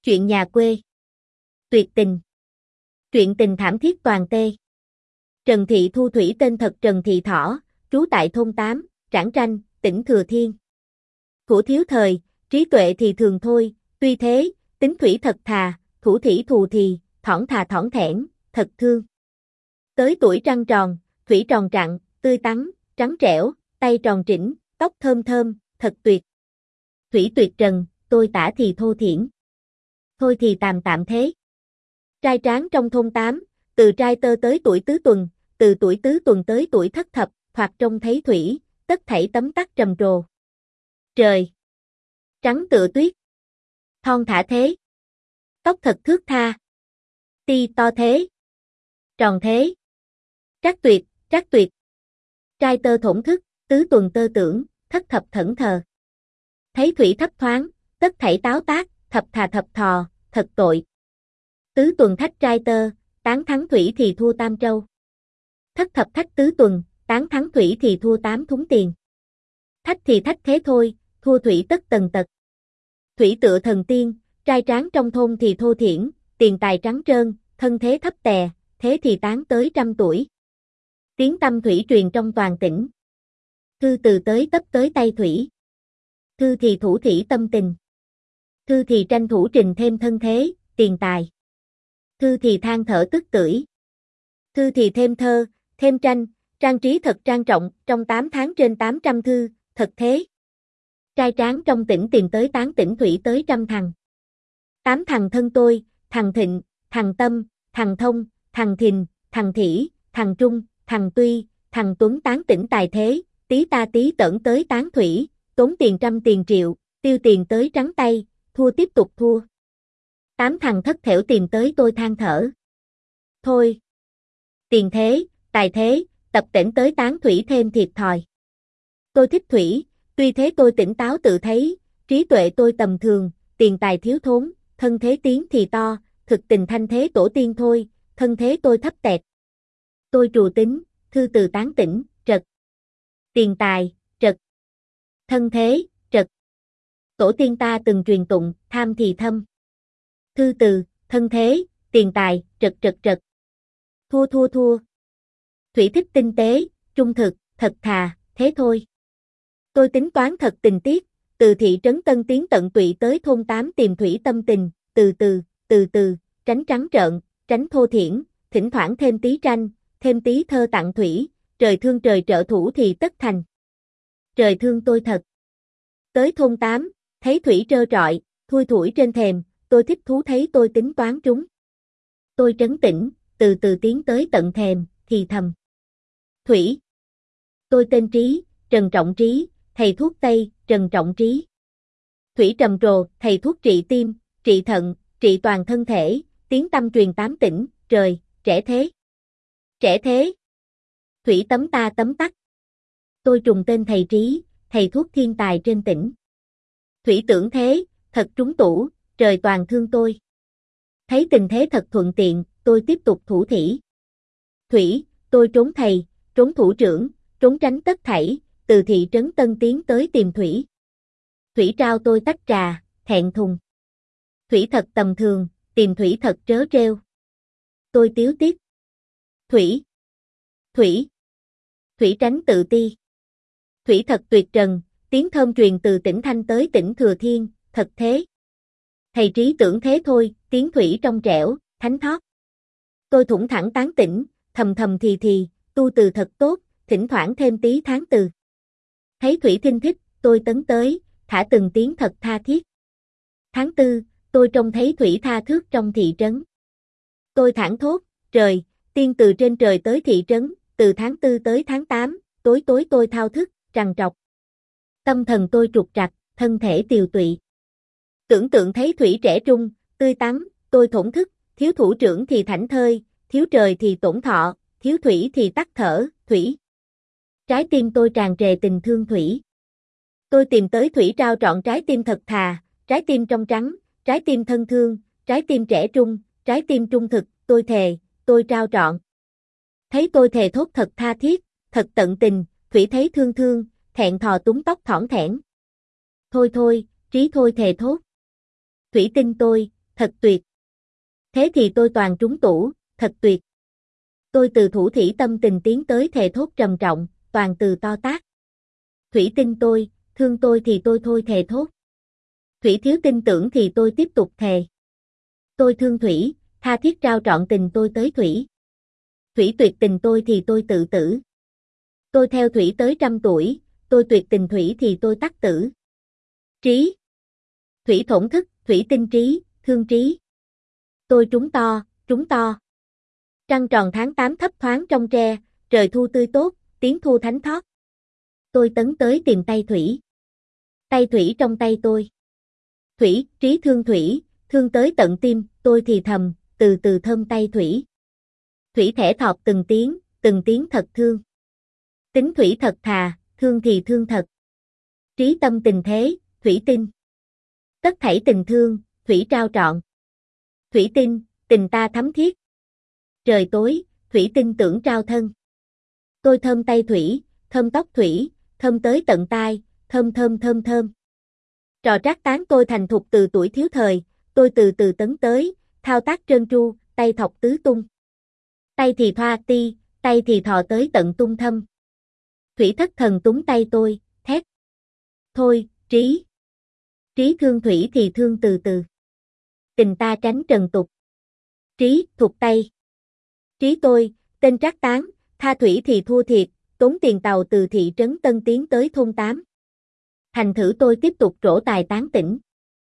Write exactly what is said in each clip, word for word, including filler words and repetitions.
Chuyện nhà quê. Tuyệt tình. Chuyện tình thảm thiết toàn tê. Trần Thị Thu Thủy tên thật Trần Thị Thỏ, trú tại thôn tám, Trảng Tranh, tỉnh Thừa Thiên. Thủ thiếu thời, trí tuệ thì thường thôi, tuy thế, tính thủy thật thà, thủ thủy thù thì, thỏn thà thỏn thẻn, thật thương. Tới tuổi trăng tròn, thủy tròn trặn, tươi tắn, trắng trẻo, tay tròn trĩnh, tóc thơm thơm, thật tuyệt. Thủy tuyệt trần, tôi tả thì thô thiển. Thôi thì tạm tạm thế. Trai tráng trong thôn tám, từ trai tơ tới tuổi tứ tuần, từ tuổi tứ tuần tới tuổi thất thập, thoạt trông thấy thủy, tất thảy tấm tắc trầm trồ. Trời trắng tựa tuyết, thon thả thế, tóc thật thướt tha, ti to thế, tròn thế, trác tuyệt, trác tuyệt. Trai tơ thổn thức, tứ tuần tơ tưởng, thất thập thẫn thờ. Thấy thủy thấp thoáng, tất thảy táo tác, thập thà thập thò, thật tội. Tứ tuần thách trai tơ, tán thắng thủy thì thua tam trâu. Thất thập thách tứ tuần, tán thắng thủy thì thua tám thúng tiền. Thách thì thách thế thôi, thua thủy tất tần tật. Thủy tựa thần tiên, trai tráng trong thôn thì thô thiển, tiền tài trắng trơn, thân thế thấp tè, thế thì tán tới trăm tuổi. Tiếng tâm thủy truyền trong toàn tỉnh. Thư từ tới tấp tới tay thủy. Thư thì thủ thủy tâm tình. Thư thì tranh thủ trình thêm thân thế, tiền tài. Thư thì than thở tức tưởi. Thư thì thêm thơ, thêm tranh, trang trí thật trang trọng, trong tám tháng trên tám trăm thư, thật thế. Trai tráng trong tỉnh tìm tới tán tỉnh thủy tới trăm thằng. Tám thằng thân tôi, thằng Thịnh, thằng Tâm, thằng Thông, thằng Thìn, thằng Thỉ, thằng Trung, thằng Tuy, thằng Tuấn tán tỉnh tài thế, tí ta tí tởn tới tán thủy, tốn tiền trăm tiền triệu, tiêu tiền tới trắng tay, thua tiếp tục thua. Tám thằng thất thểu tìm tới tôi than thở. Thôi. Tiền thế, tài thế, tập tỉnh tới tán thủy thêm thiệt thòi. Tôi thích thủy, tuy thế tôi tỉnh táo tự thấy, trí tuệ tôi tầm thường, tiền tài thiếu thốn, thân thế tiếng thì to, thực tình thanh thế tổ tiên thôi, thân thế tôi thấp tẹt. Tôi trù tính, thư từ tán tỉnh, trật. Tiền tài, trật. Thân thế, trật. Tổ tiên ta từng truyền tụng, tham thì thâm. Thư từ, thân thế, tiền tài, trật trật trật. Thua thua thua. Thủy thích tinh tế, trung thực, thật thà, thế thôi. Tôi tính toán thật tình tiết, từ thị trấn Tân Tiến tận tụy tới thôn tám tìm thủy tâm tình, từ từ, từ từ, tránh trắng trợn, tránh thô thiển, thỉnh thoảng thêm tí tranh, thêm tí thơ tặng thủy, trời thương trời trợ thủ thì tất thành. Trời thương tôi thật. Tới thôn tám, thấy thủy trơ trọi, thui thủi trên thềm, tôi thích thú thấy tôi tính toán trúng. Tôi trấn tĩnh, từ từ tiến tới tận thềm, thì thầm. Thủy. Tôi tên Trí, Trần Trọng Trí, thầy thuốc Tây, Trần Trọng Trí. Thủy trầm trồ, thầy thuốc trị tim, trị thận, trị toàn thân thể, tiếng tâm truyền tám tỉnh, trời, trẻ thế. Trẻ thế. Thủy tấm ta tấm tắc. Tôi trùng tên thầy Trí, thầy thuốc thiên tài trên tỉnh. Thủy tưởng thế, thật trúng tủ, trời toàn thương tôi. Thấy tình thế thật thuận tiện, tôi tiếp tục thủ thỉ. Thủy, tôi trốn thầy, trốn thủ trưởng, trốn tránh tất thảy, từ thị trấn Tân Tiến tới tìm Thủy. Thủy trao tôi tách trà, thẹn thùng. Thủy thật tầm thường, tìm Thủy thật trớ trêu. Tôi tiếu tiếc. Thủy. Thủy. Thủy tránh tự ti. Thủy thật tuyệt trần, tiếng thơm truyền từ tỉnh Thanh tới tỉnh Thừa Thiên, thật thế. Thầy Trí tưởng thế thôi, tiếng Thủy trong trẻo, thánh thót. Tôi thủng thẳng tán tỉnh, thầm thầm thì thì, tu từ thật tốt, thỉnh thoảng thêm tí tháng từ. Thấy Thủy thinh thích, tôi tấn tới, thả từng tiếng thật tha thiết. Tháng tư, tôi trông thấy Thủy tha thước trong thị trấn. Tôi thảng thốt, trời, tiên từ trên trời tới thị trấn, từ tháng tư tới tháng tám, tối tối tôi thao thức, trằn trọc. Tâm thần tôi trục trặc, thân thể tiều tụy. Tưởng tượng thấy Thủy trẻ trung, tươi tắn, tôi thổn thức, thiếu thủ trưởng thì thảnh thơi, thiếu trời thì tổn thọ, thiếu Thủy thì tắc thở, Thủy. Trái tim tôi tràn trề tình thương Thủy. Tôi tìm tới Thủy trao trọn trái tim thật thà, trái tim trong trắng, trái tim thân thương, trái tim trẻ trung, trái tim trung thực, tôi thề, tôi trao trọn. Thấy tôi thề thốt thật tha thiết, thật tận tình, Thủy thấy thương thương, thẹn thò túm tóc thỏn thẻn. Thôi thôi, Trí thôi thề thốt. Thủy tin tôi, thật tuyệt. Thế thì tôi toàn trúng tủ, thật tuyệt. Tôi từ thủ thỉ tâm tình tiến tới thề thốt trầm trọng, toàn từ to tát. Thủy tin tôi, thương tôi thì tôi thôi thề thốt. Thủy thiếu tin tưởng thì tôi tiếp tục thề. Tôi thương Thủy, tha thiết trao trọn tình tôi tới Thủy. Thủy tuyệt tình tôi thì tôi tự tử. Tôi theo Thủy tới trăm tuổi, tôi tuyệt tình Thủy thì tôi tắc tử. Trí. Thủy thổn thức, Thủy tinh trí, thương trí. Tôi trúng to, trúng to. Trăng tròn tháng tám thấp thoáng trong tre, trời thu tươi tốt, tiếng thu thánh thót. Tôi tấn tới tìm tay Thủy. Tay Thủy trong tay tôi. Thủy, trí thương Thủy, thương tới tận tim, tôi thì thầm, từ từ thơm tay Thủy. Thủy thẻ thọt từng tiếng, từng tiếng thật thương. Tính Thủy thật thà, thương thì thương thật. Trí tâm tình thế, Thủy tin. Tất thảy tình thương, Thủy trao trọn. Thủy tin, tình ta thắm thiết. Trời tối, Thủy tin tưởng trao thân. Tôi thơm tay Thủy, thơm tóc Thủy, thơm tới tận tai, thơm thơm thơm thơm. Trò trác tán tôi thành thục từ tuổi thiếu thời, tôi từ từ tấn tới, thao tác trơn tru, tay thọc tứ tung. Tay thì thoa ti, tay thì thò tới tận tung thâm. Thủy thất thần túng tay tôi, thét. Thôi, trí. Trí thương Thủy thì thương từ từ. Tình ta tránh trần tục. Trí, thục tay. Trí tôi, tên trác tán, tha Thủy thì thua thiệt, tốn tiền tàu từ thị trấn Tân tiến tới thôn tám. Thành thử tôi tiếp tục trổ tài tán tỉnh.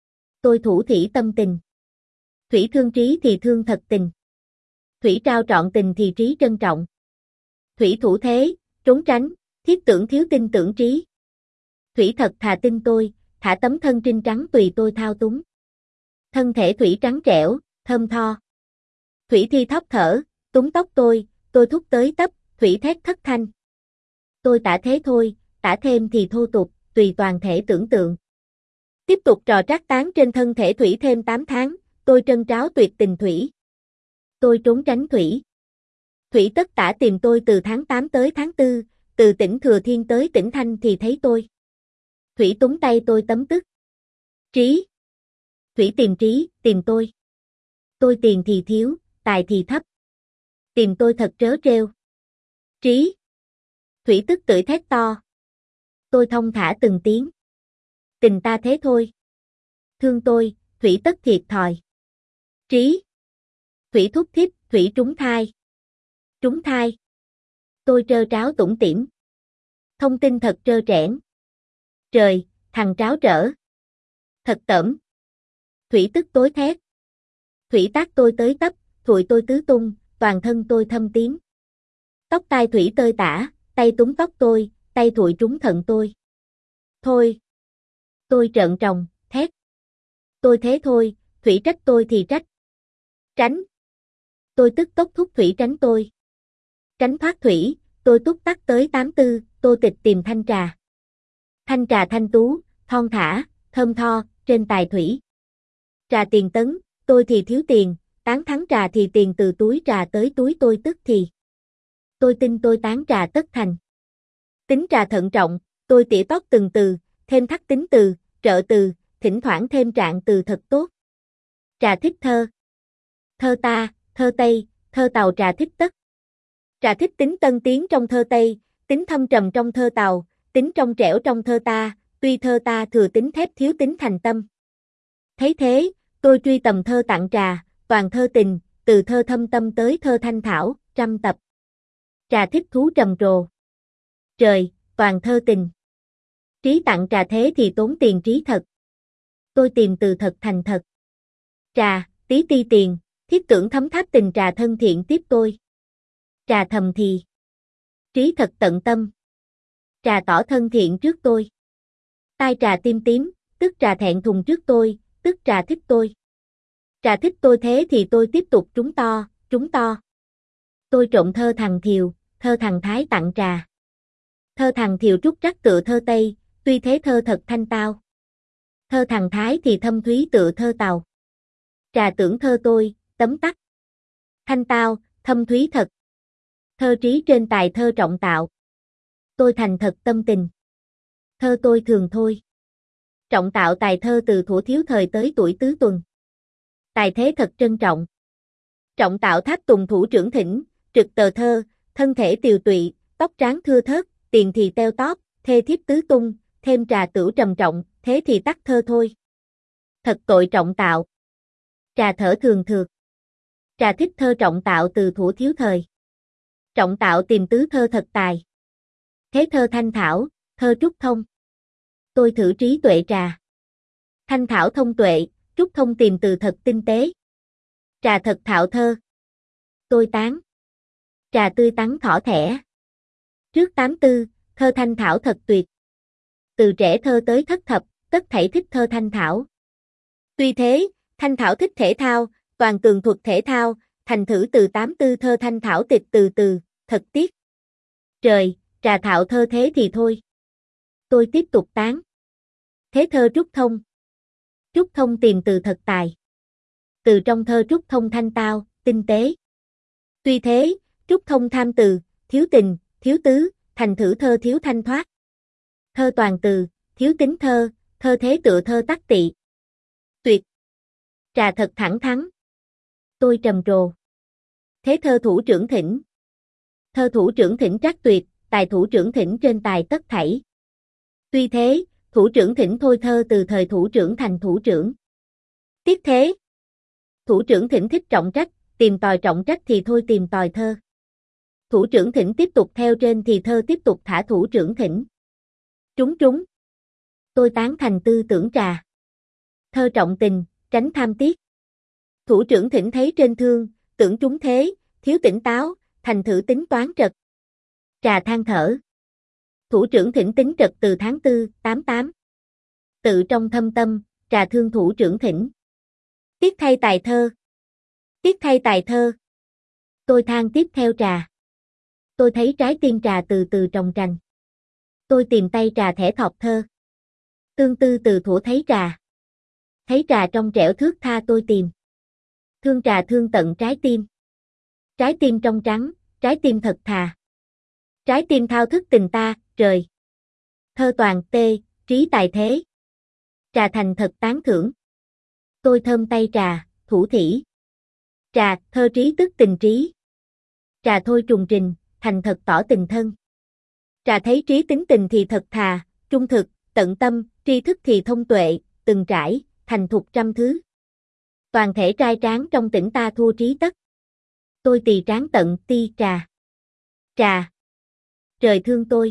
Tôi thủ thỉ tâm tình. Thủy thương Trí thì thương thật tình. Thủy trao trọn tình thì Trí trân trọng. Thủy thủ thế, trốn tránh, thiết tưởng thiếu tin tưởng Trí. Thủy thật thà tin tôi, thả tấm thân trinh trắng tùy tôi thao túng. Thân thể Thủy trắng trẻo, thơm tho. Thủy thi thóp thở, túng tóc tôi, tôi thúc tới tấp, Thủy thét thất thanh. Tôi tả thế thôi, tả thêm thì thô tục, tùy toàn thể tưởng tượng. Tiếp tục trò trác tán trên thân thể Thủy thêm tám tháng, tôi trân tráo tuyệt tình Thủy. Tôi trốn tránh Thủy. Thủy tất tả tìm tôi từ tháng tám tới tháng tư, từ tỉnh Thừa Thiên tới tỉnh Thanh thì thấy tôi. Thủy túng tay tôi tấm tức. Trí. Thủy tìm Trí, tìm tôi. Tôi tiền thì thiếu, tài thì thấp. Tìm tôi thật trớ trêu. Trí. Thủy tức tưởi thét to. Tôi thông thả từng tiếng. Tình ta thế thôi. Thương tôi, Thủy tất thiệt thòi. Trí. Thủy thúc thiếp, Thủy trúng thai. Trúng thai. Tôi trơ tráo tủm tỉm. Thông tin thật trơ trẽn. Trời, thằng tráo trở. Thật tởm. Thủy tức tối thét. Thủy tác tôi tới tấp, thụi tôi tứ tung, toàn thân tôi thâm tím. Tóc tai Thủy tơi tả, tay túng tóc tôi, tay thụi trúng thận tôi. Thôi. Tôi trợn tròng, thét. Tôi thế thôi, Thủy trách tôi thì trách. Tránh. Tôi tức tốc thúc Thủy tránh tôi. Tránh thoát Thủy, tôi túc tắc tới tám tư, Tô Tịch tìm thanh trà. Thanh trà thanh tú, thon thả, thơm tho, trên tài Thủy. Trà tiền tấn, tôi thì thiếu tiền, tán thắng trà thì tiền từ túi trà tới túi tôi tức thì. Tôi tin tôi tán trà tất thành. Tính trà thận trọng, tôi tỉa tót từng từ, thêm thắt tính từ, trợ từ, thỉnh thoảng thêm trạng từ thật tốt. Trà thích thơ. Thơ ta, thơ Tây, thơ Tàu trà thích tất. Trà thích tính tân tiến trong thơ Tây, tính thâm trầm trong thơ Tàu, tính trong trẻo trong thơ ta, tuy thơ ta thừa tính thép thiếu tính thành tâm. Thấy thế, tôi truy tầm thơ tặng trà, toàn thơ tình, từ thơ thâm tâm tới thơ thanh thảo, trăm tập. Trà thích thú trầm trồ. Trời, toàn thơ tình. Trí tặng trà thế thì tốn tiền Trí thật. Tôi tìm từ thật thành thật. Trà, tí ti tiền, thiết tưởng thấm tháp tình trà thân thiện tiếp tôi. Trà thầm thì. Trí thật tận tâm. Trà tỏ thân thiện trước tôi. Tai trà tim tím, tức trà thẹn thùng trước tôi, tức trà thích tôi. Trà thích tôi thế thì tôi tiếp tục trúng to, trúng to. Tôi trộn thơ thằng Thiều, thơ thằng Thái tặng trà. Thơ thằng Thiều trúc trắc tựa thơ Tây, tuy thế thơ thật thanh tao. Thơ thằng Thái thì thâm thúy tựa thơ Tàu. Trà tưởng thơ tôi, tấm tắc. Thanh tao, thâm thúy thật. Thơ Trí trên tài thơ trọng tạo. Tôi thành thật tâm tình. Thơ tôi thường thôi. Trọng tạo tài thơ từ thuở thiếu thời tới tuổi tứ tuần. Tài thế thật trân trọng. Trọng tạo tháp tùng thủ trưởng thỉnh, trực tờ thơ, thân thể tiều tụy, tóc trắng thưa thớt, tiền thì teo tóp, thê thiếp tứ tung, thêm trà tửu trầm trọng, thế thì tắt thơ thôi. Thật tội trọng tạo. Trà thở thường thượt. Trà thích thơ trọng tạo từ thuở thiếu thời. Trọng tạo tìm tứ thơ thật tài. Thế thơ thanh thảo, thơ trúc thông. Tôi thử trí tuệ trà. Thanh thảo thông tuệ, trúc thông tìm từ thật tinh tế. Trà thật thạo thơ. Tôi tán. Trà tươi tắn thỏ thẻ. Trước tám tư, thơ thanh thảo thật tuyệt. Từ trẻ thơ tới thất thập, tất thảy thích thơ thanh thảo. Tuy thế, thanh thảo thích thể thao, toàn tường thuật thể thao, thành thử từ tám tư thơ thanh thảo tịch từ từ, thật tiếc. Trời, trà thạo thơ thế thì thôi. Tôi tiếp tục tán. Thế thơ trúc thông. Trúc thông tìm từ thật tài. Từ trong thơ trúc thông thanh tao, tinh tế. Tuy thế, trúc thông tham từ, thiếu tình, thiếu tứ, thành thử thơ thiếu thanh thoát. Thơ toàn từ, thiếu tính thơ, thơ thế tựa thơ tắc tị. Tuyệt. Trà thật thẳng thắn. Tôi trầm trồ. Thế thơ thủ trưởng thỉnh. Thơ thủ trưởng thỉnh trắc tuyệt, tài thủ trưởng thỉnh trên tài tất thảy. Tuy thế, thủ trưởng thỉnh thôi thơ từ thời thủ trưởng thành thủ trưởng. Tiếc thế. Thủ trưởng thỉnh thích trọng trách, tìm tòi trọng trách thì thôi tìm tòi thơ. Thủ trưởng thỉnh tiếp tục theo trên thì thơ tiếp tục thả thủ trưởng thỉnh. Trúng trúng. Tôi tán thành tư tưởng trà. Thơ trọng tình, tránh tham tiếc. Thủ trưởng thỉnh thấy trên thương, tưởng trúng thế, thiếu tỉnh táo, thành thử tính toán trật. Trà than thở. Thủ trưởng thỉnh tính trật từ tháng tư, tám tám. Tự trong thâm tâm, trà thương thủ trưởng thỉnh. Tiếc thay tài thơ. Tiếc thay tài thơ. Tôi than tiếp theo trà. Tôi thấy trái tim trà từ từ trồng trành. Tôi tìm tay trà thẻ thọt thơ. Tương tư từ thuở thấy trà. Thấy trà trong trẻo thước tha tôi tìm. Thương trà thương tận trái tim. Trái tim trong trắng, trái tim thật thà. Trái tim thao thức tình ta, trời. Thơ toàn tê, trí tài thế. Trà thành thật tán thưởng. Tôi thơm tay trà, thủ thỉ. Trà, thơ trí tức tình trí. Trà thôi trùng trình, thành thật tỏ tình thân. Trà thấy trí tính tình thì thật thà, trung thực, tận tâm, tri thức thì thông tuệ, từng trải, thành thục trăm thứ. Toàn thể trai tráng trong tỉnh ta thua trí tất. Tôi tỳ tráng tận ti trà. Trà. Trời thương tôi.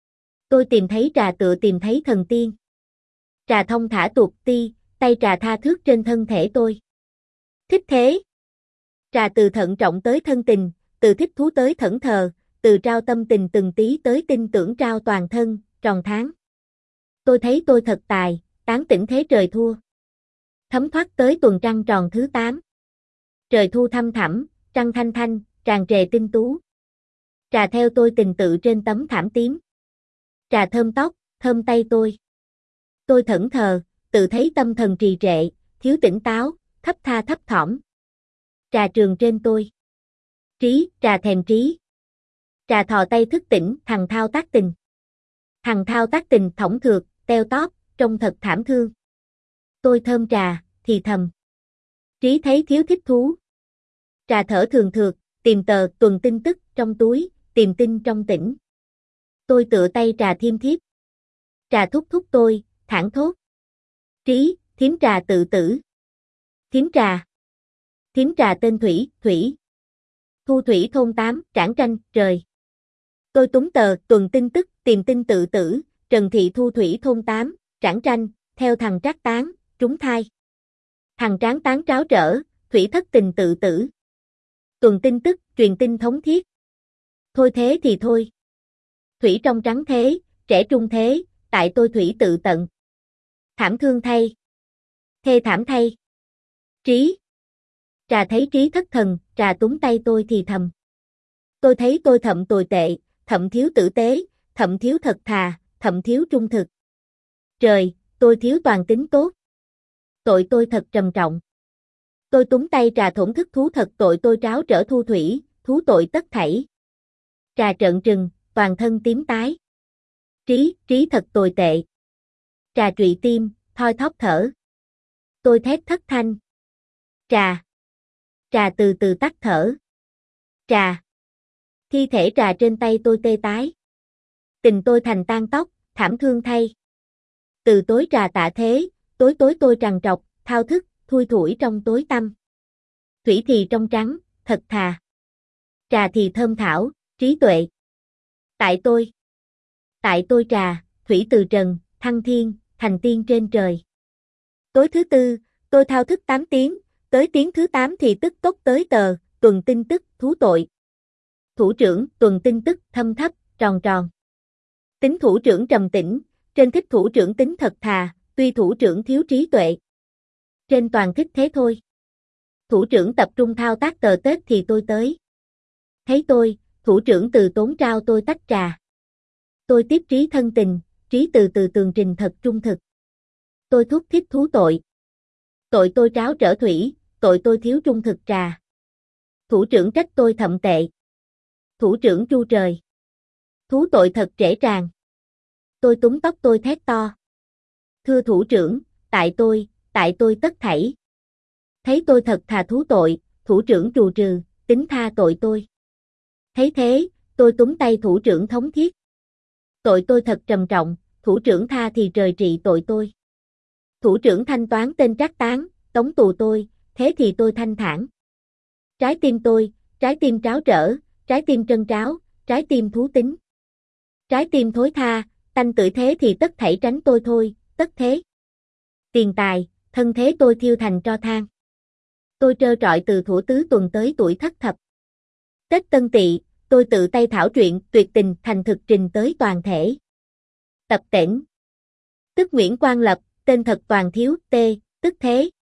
Tôi tìm thấy trà tựa tìm thấy thần tiên. Trà thông thả tuột ti, tay trà tha thước trên thân thể tôi. Thích thế. Trà từ thận trọng tới thân tình, từ thích thú tới thẫn thờ, từ trao tâm tình từng tí tới tin tưởng trao toàn thân, tròn tháng. Tôi thấy tôi thật tài, tán tỉnh thế trời thua. Thấm thoát tới tuần trăng tròn thứ tám. Trời thu thăm thẳm, trăng thanh thanh, tràn trề tinh tú. Trà theo tôi tình tự trên tấm thảm tím. Trà thơm tóc, thơm tay tôi. Tôi thẫn thờ, tự thấy tâm thần trì trệ, thiếu tỉnh táo, thấp tha thấp thỏm. Trà trường trên tôi. Trí, trà thèm trí. Trà thò tay thức tỉnh, thằng thao tác tình. Thằng thao tác tình thõng thượt, teo tóp, trông thật thảm thương. Tôi thơm trà, thì thầm. Trí thấy thiếu thích thú. Trà thở thường thượt, tìm tờ tuần tin tức trong túi, tìm tin trong tỉnh. Tôi tựa tay trà thiêm thiếp. Trà thúc thúc tôi, thẳng thốt. Trí, thím trà tự tử. Thím trà. Thím trà tên Thủy, Thủy. Thu Thủy thôn tám, Trảng Tranh, trời. Tôi túng tờ tuần tin tức, tìm tin tự tử, Trần Thị Thu Thủy thôn tám, Trảng Tranh, theo thằng trác tán, trúng thai. Thằng tráng tán tráo trở, Thủy thất tình tự tử. Tuần tin tức, truyền tin thống thiết. Thôi thế thì thôi. Thủy trong trắng thế, trẻ trung thế, tại tôi Thủy tự tận. Thảm thương thay. Thê thảm thay. Trí. Trà thấy trí thất thần, trà túng tay tôi thì thầm. Tôi thấy tôi thậm tồi tệ, thậm thiếu tử tế, thậm thiếu thật thà, thậm thiếu trung thực. Trời, tôi thiếu toàn tính tốt. Tội tôi thật trầm trọng. Tôi túng tay trà thổn thức thú thật tội tôi tráo trở Thu Thủy, thú tội tất thảy. Trà trợn trừng, toàn thân tím tái. Trí, trí thật tồi tệ. Trà trụy tim, thoi thóp thở. Tôi thét thất thanh. Trà. Trà từ từ tắt thở. Trà. Thi thể trà trên tay tôi tê tái. Tình tôi thành tang tóc, thảm thương thay. Từ tối trà tạ thế, tối tối tôi trằn trọc, thao thức, thui thủi trong tối tăm. Thủy thì trong trắng, thật thà. Trà thì thơm thảo, trí tuệ. Tại tôi. Tại tôi trà, thủy từ trần, thăng thiên, thành tiên trên trời. Tối thứ tư, tôi thao thức tám tiếng, tới tiếng thứ tám thì tức tốc tới tờ, tuần tin tức, thú tội. Thủ trưởng, tuần tin tức, thâm thấp, tròn tròn. Tính thủ trưởng trầm tĩnh, trên thích thủ trưởng tính thật thà, tuy thủ trưởng thiếu trí tuệ. Trên toàn thích thế thôi. Thủ trưởng tập trung thao tác tờ Tết thì tôi tới. Thấy tôi, thủ trưởng từ tốn trao tôi tách trà. Tôi tiếp trí thân tình, trí từ từ tường trình thật trung thực. Tôi thúc thiết thú tội. Tội tôi tráo trở thủy, tội tôi thiếu trung thực trà. Thủ trưởng trách tôi thậm tệ. Thủ trưởng tru trời. Thú tội thật trễ tràn. Tôi túm tóc tôi thét to. Thưa thủ trưởng, tại tôi, tại tôi tất thảy. Thấy tôi thật thà thú tội, thủ trưởng trù trừ, tính tha tội tôi. Thấy thế, tôi túm tay thủ trưởng thống thiết. Tội tôi thật trầm trọng, thủ trưởng tha thì trời trị tội tôi. Thủ trưởng thanh toán tên trác tán, tống tù tôi, thế thì tôi thanh thản. Trái tim tôi, trái tim tráo trở, trái tim trân tráo, trái tim thú tính. Trái tim thối tha, tanh tưởi thế thì tất thảy tránh tôi thôi, tất thế. Tiền tài, thân thế tôi thiêu thành tro than. Tôi trơ trọi từ thuở tứ tuần tới tuổi thất thập. Tết Tân Tỵ, tôi tự tay thảo truyện tuyệt tình thành thực trình tới toàn thể. Tập tễnh. Tức Nguyễn Quang Lập, tên thật Toàn Thiếu, T, tức thế.